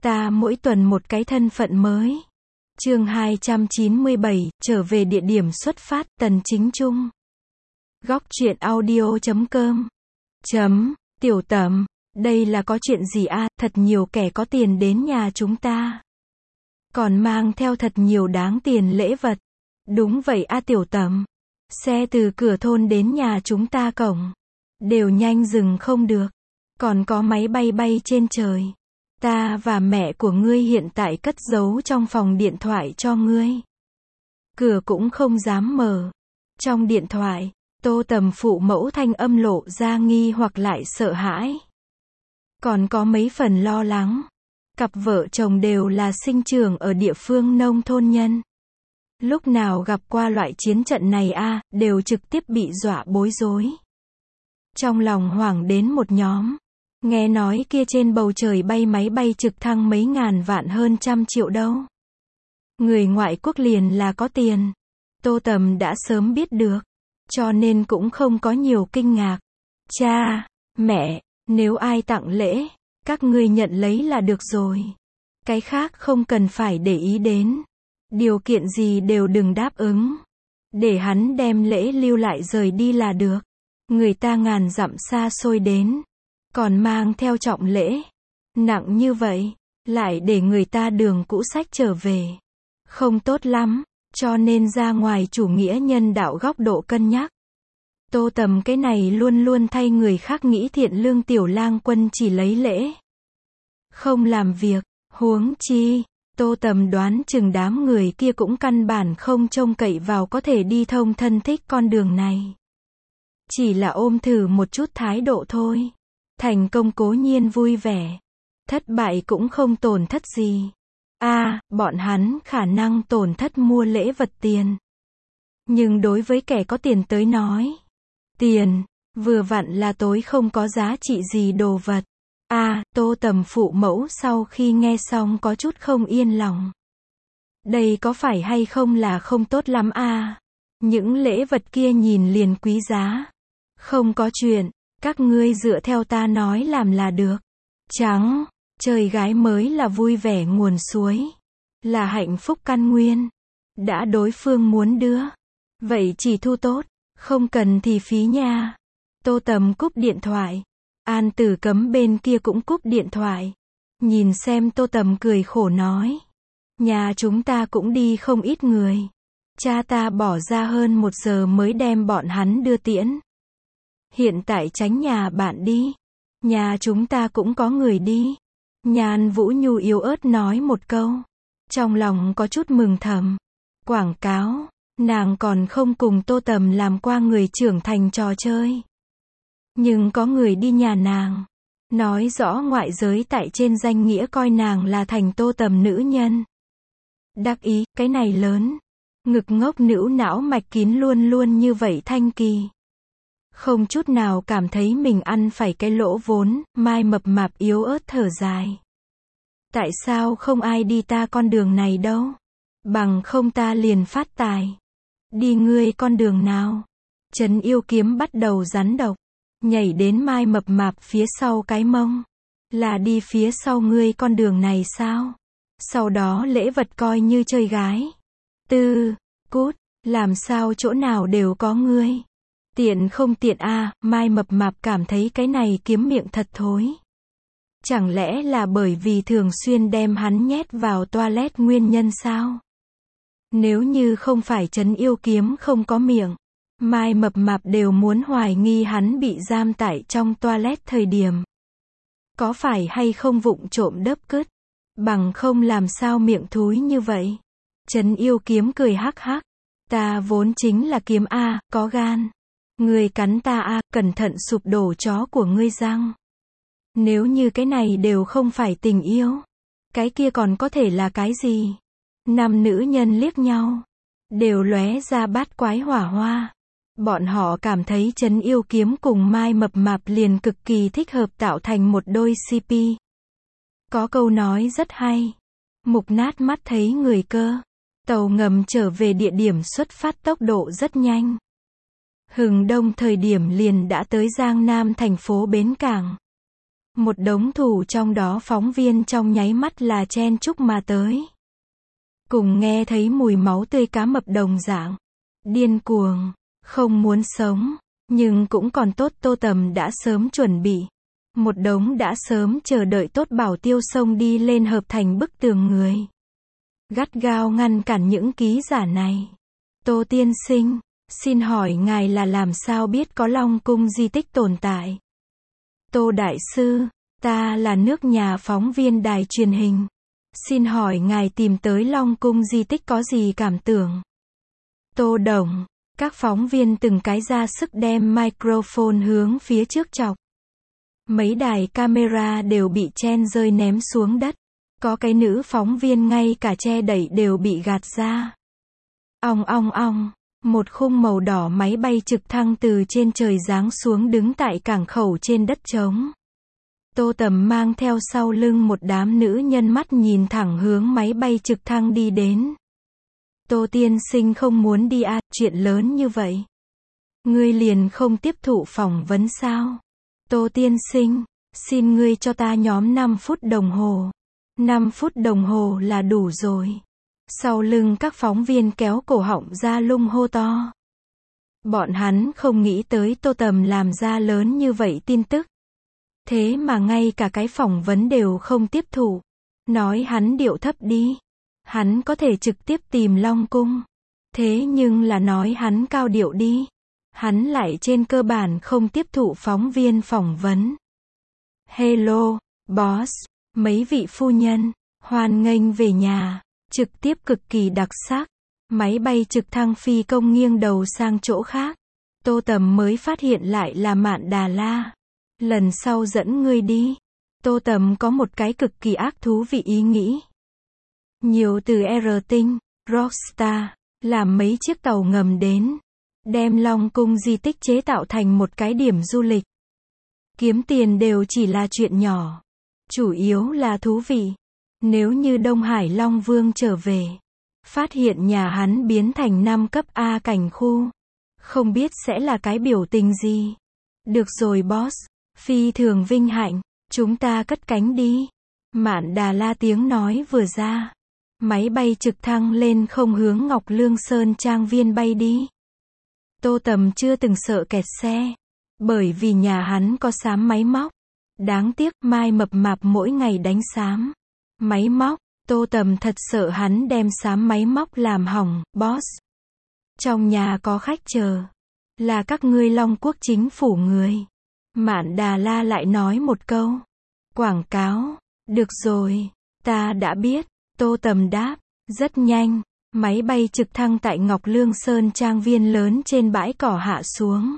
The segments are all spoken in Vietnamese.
Ta mỗi tuần một cái thân phận mới. Chương 297, trở về địa điểm xuất phát, Tần Chính Trung. Góc truyện audio.com. Tiểu Tầm, đây là có chuyện gì a? Thật nhiều kẻ có tiền đến nhà chúng ta. Còn mang theo thật nhiều đáng tiền lễ vật. Đúng vậy a Tiểu Tầm. Xe từ cửa thôn đến nhà chúng ta cổng. Đều nhanh dừng không được. Còn có máy bay bay trên trời. Ta và mẹ của ngươi hiện tại cất giấu trong phòng điện thoại cho ngươi. Cửa cũng không dám mở. Trong điện thoại, Tô Tầm phụ mẫu thanh âm lộ ra nghi hoặc lại sợ hãi. Còn có mấy phần lo lắng. Cặp vợ chồng đều là sinh trưởng ở địa phương nông thôn nhân. Lúc nào gặp qua loại chiến trận này a, đều trực tiếp bị dọa bối rối. Trong lòng hoảng đến một nhóm. Nghe nói kia trên bầu trời bay máy bay trực thăng mấy ngàn vạn hơn trăm triệu đâu. Người ngoại quốc liền là có tiền. Tô Tầm đã sớm biết được. Cho nên cũng không có nhiều kinh ngạc. Cha, mẹ, nếu ai tặng lễ, các ngươi nhận lấy là được rồi. Cái khác không cần phải để ý đến. Điều kiện gì đều đừng đáp ứng. Để hắn đem lễ lưu lại rời đi là được. Người ta ngàn dặm xa xôi đến. Còn mang theo trọng lễ. Nặng như vậy. Lại để người ta đường cũ sách trở về. Không tốt lắm. Cho nên ra ngoài chủ nghĩa nhân đạo góc độ cân nhắc. Tô Tầm cái này luôn luôn thay người khác nghĩ thiện lương tiểu lang quân chỉ lấy lễ. Không làm việc. Huống chi. Tô Tầm đoán chừng đám người kia cũng căn bản không trông cậy vào có thể đi thông thân thích con đường này. Chỉ là ôm thử một chút thái độ thôi. Thành công cố nhiên vui vẻ. Thất bại cũng không tổn thất gì. Bọn hắn khả năng tổn thất mua lễ vật tiền. Nhưng đối với kẻ có tiền tới nói. Tiền, vừa vặn là tối không có giá trị gì đồ vật. Tô Tầm phụ mẫu sau khi nghe xong có chút không yên lòng. Đây có phải hay không là không tốt lắm Những lễ vật kia nhìn liền quý giá. Không có chuyện, các ngươi dựa theo ta nói làm là được. Trời gái mới là vui vẻ nguồn suối. Là hạnh phúc căn nguyên. Đã đối phương muốn đưa. Vậy chỉ thu tốt, không cần thì phí nha. Tô Tầm cúp điện thoại. An Tử Cấm bên kia cũng cúp điện thoại. Nhìn xem Tô Tầm cười khổ nói. Nhà chúng ta cũng đi không ít người. Cha ta bỏ ra hơn 1 giờ mới đem bọn hắn đưa tiễn. Hiện tại tránh nhà bạn đi. Nhà chúng ta cũng có người đi. Nhan Vũ Nhu yếu ớt nói một câu. Trong lòng có chút mừng thầm. Quảng cáo. Nàng còn không cùng Tô Tầm làm qua người trưởng thành trò chơi. Nhưng có người đi nhà nàng. Nói rõ ngoại giới tại trên danh nghĩa coi nàng là thành Tô Tầm nữ nhân. Đắc ý, cái này lớn. Ngực ngốc nữu não mạch kín luôn luôn như vậy thanh kỳ. Không chút nào cảm thấy mình ăn phải cái lỗ vốn, Mai mập mạp yếu ớt thở dài. Tại sao không ai đi ta con đường này đâu? Bằng không ta liền phát tài. Đi ngươi con đường nào? Trấn Yêu Kiếm bắt đầu rắn độc. Nhảy đến Mai mập mạp phía sau cái mông. Là đi phía sau ngươi con đường này sao? Sau đó lễ vật coi như chơi gái. Cút, làm sao chỗ nào đều có ngươi. Tiện không tiện Mai mập mạp cảm thấy cái này kiếm miệng thật thối. Chẳng lẽ là bởi vì thường xuyên đem hắn nhét vào toilet nguyên nhân sao? Nếu như không phải Trấn Yêu Kiếm không có miệng, Mai mập mạp đều muốn hoài nghi hắn bị giam tại trong toilet thời điểm. Có phải hay không vụng trộm đớp cứt? Bằng không làm sao miệng thúi như vậy? Trấn Yêu Kiếm cười hắc hắc. Ta vốn chính là kiếm có gan. Ngươi cắn ta cẩn thận sụp đổ chó của ngươi răng. Nếu như cái này đều không phải tình yêu, cái kia còn có thể là cái gì? 5 nữ nhân liếc nhau, đều lóe ra bát quái hỏa hoa. Bọn họ cảm thấy Trấn Yêu Kiếm cùng Mai mập mạp liền cực kỳ thích hợp tạo thành một đôi CP. Có câu nói rất hay. Mục nát mắt thấy người cơ. Tàu ngầm trở về địa điểm xuất phát tốc độ rất nhanh. Hừng đông thời điểm liền đã tới Giang Nam thành phố Bến Cảng. Một đống thủ trong đó phóng viên trong nháy mắt là chen chúc mà tới. Cùng nghe thấy mùi máu tươi cá mập đồng dạng. Điên cuồng, không muốn sống, nhưng cũng còn tốt Tô Tầm đã sớm chuẩn bị. Một đống đã sớm chờ đợi tốt bảo tiêu xông đi lên hợp thành bức tường người. Gắt gao ngăn cản những ký giả này. Tô tiên sinh, xin hỏi ngài là làm sao biết có Long Cung di tích tồn tại? Tô đại sư, ta là nước nhà phóng viên đài truyền hình. Xin hỏi ngài tìm tới Long Cung di tích có gì cảm tưởng? Tô đồng, các phóng viên từng cái ra sức đem microphone hướng phía trước chọc. Mấy đài camera đều bị chen rơi ném xuống đất. Có cái nữ phóng viên ngay cả che đẩy đều bị gạt ra. Ong ong ong, một khung màu đỏ máy bay trực thăng từ trên trời giáng xuống đứng tại cảng khẩu trên đất trống. Tô Tầm mang theo sau lưng một đám nữ nhân mắt nhìn thẳng hướng máy bay trực thăng đi đến. Tô tiên sinh không muốn đi à, chuyện lớn như vậy. Ngươi liền không tiếp thụ phỏng vấn sao? Tô tiên sinh, xin ngươi cho ta nhóm 5 phút đồng hồ. 5 phút đồng hồ là đủ rồi. Sau lưng các phóng viên kéo cổ họng ra lung hô to. Bọn hắn không nghĩ tới Tô Tầm làm ra lớn như vậy tin tức. Thế mà ngay cả cái phỏng vấn đều không tiếp thụ. Nói hắn điệu thấp đi. Hắn có thể trực tiếp tìm Long Cung. Thế nhưng là nói hắn cao điệu đi. Hắn lại trên cơ bản không tiếp thụ phóng viên phỏng vấn. Hello, boss, mấy vị phu nhân, hoan nghênh về nhà, trực tiếp cực kỳ đặc sắc. Máy bay trực thăng phi công nghiêng đầu sang chỗ khác. Tô Tầm mới phát hiện lại là Mạn Đà La. Lần sau dẫn ngươi đi. Tô Tầm có một cái cực kỳ ác thú vị ý nghĩ. Nhiều từ R tinh, Rockstar, làm mấy chiếc tàu ngầm đến. Đem Long Cung di tích chế tạo thành một cái điểm du lịch. Kiếm tiền đều chỉ là chuyện nhỏ. Chủ yếu là thú vị. Nếu như Đông Hải Long Vương trở về, phát hiện nhà hắn biến thành 5 cấp A cảnh khu, không biết sẽ là cái biểu tình gì. Được rồi boss, phi thường vinh hạnh, chúng ta cất cánh đi. Mạn Đà La tiếng nói vừa ra. Máy bay trực thăng lên không hướng Ngọc Lương Sơn Trang Viên bay đi. Tô Tầm chưa từng sợ kẹt xe. Bởi vì nhà hắn có xám máy móc. Đáng tiếc Mai mập mạp mỗi ngày đánh xám máy móc. Tô Tầm thật sợ hắn đem xám máy móc làm hỏng. Boss, trong nhà có khách chờ. Là các ngươi Long Quốc chính phủ người. Mạn Đà La lại nói một câu. Quảng cáo. Được rồi, ta đã biết. Tô Tầm đáp. Rất nhanh, máy bay trực thăng tại Ngọc Lương Sơn Trang Viên lớn trên bãi cỏ hạ xuống.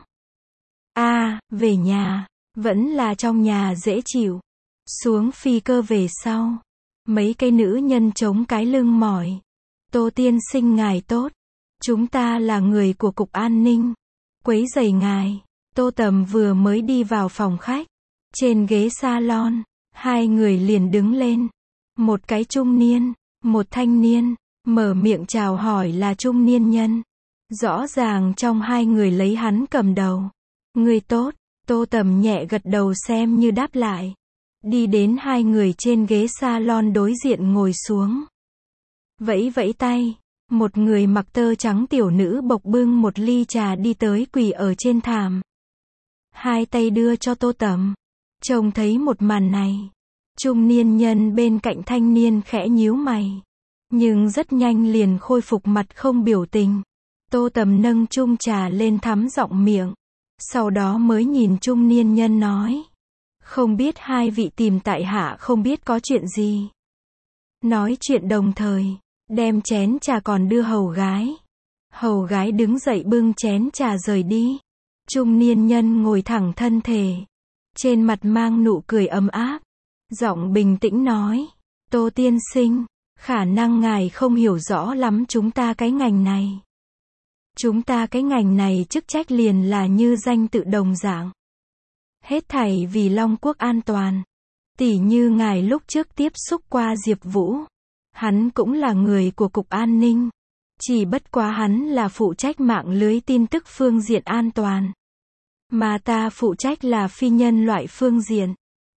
Về nhà. Vẫn là trong nhà dễ chịu. Xuống phi cơ về sau. Mấy cái nữ nhân chống cái lưng mỏi. Tô tiên sinh ngài tốt. Chúng ta là người của Cục An ninh. Quấy rầy ngài. Tô Tầm vừa mới đi vào phòng khách. Trên ghế salon, hai người liền đứng lên. Một cái trung niên, một thanh niên, mở miệng chào hỏi là trung niên nhân. Rõ ràng trong hai người lấy hắn cầm đầu. Người tốt. Tô Tầm nhẹ gật đầu xem như đáp lại. Đi đến hai người trên ghế salon đối diện ngồi xuống. Vẫy vẫy tay. Một người mặc tơ trắng tiểu nữ bộc bưng một ly trà đi tới quỳ ở trên thảm. Hai tay đưa cho Tô Tầm. Trông thấy một màn này. Trung niên nhân bên cạnh thanh niên khẽ nhíu mày. Nhưng rất nhanh liền khôi phục mặt không biểu tình. Tô Tầm nâng chung trà lên thắm giọng miệng. Sau đó mới nhìn trung niên nhân nói. Không biết hai vị tìm tại hạ không biết có chuyện gì. Nói chuyện đồng thời. Đem chén trà còn đưa hầu gái. Hầu gái đứng dậy bưng chén trà rời đi. Trung niên nhân ngồi thẳng thân thể. Trên mặt mang nụ cười ấm áp. Giọng bình tĩnh nói. Tô tiên sinh, khả năng ngài không hiểu rõ lắm chúng ta cái ngành này. Chúng ta cái ngành này chức trách liền là như danh tự đồng dạng. Hết thảy vì Long Quốc an toàn. Tỉ như ngài lúc trước tiếp xúc qua Diệp Vũ. Hắn cũng là người của Cục An ninh. Chỉ bất quá hắn là phụ trách mạng lưới tin tức phương diện an toàn. Mà ta phụ trách là phi nhân loại phương diện.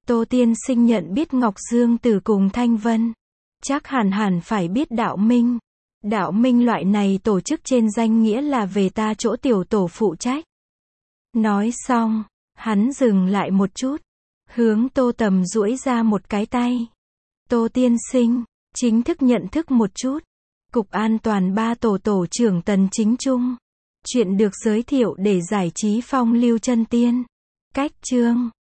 Tô tiên sinh nhận biết Ngọc Dương Tử cùng Thanh Vân. Chắc hẳn phải biết đạo minh. Đạo minh loại này tổ chức trên danh nghĩa là về ta chỗ tiểu tổ phụ trách. Nói xong, hắn dừng lại một chút. Hướng Tô Tầm duỗi ra một cái tay. Tô tiên sinh, chính thức nhận thức một chút. Cục An toàn 3 tổ trưởng Tần Chính Trung. Chuyện được giới thiệu để giải trí phong lưu chân tiên. Cách chương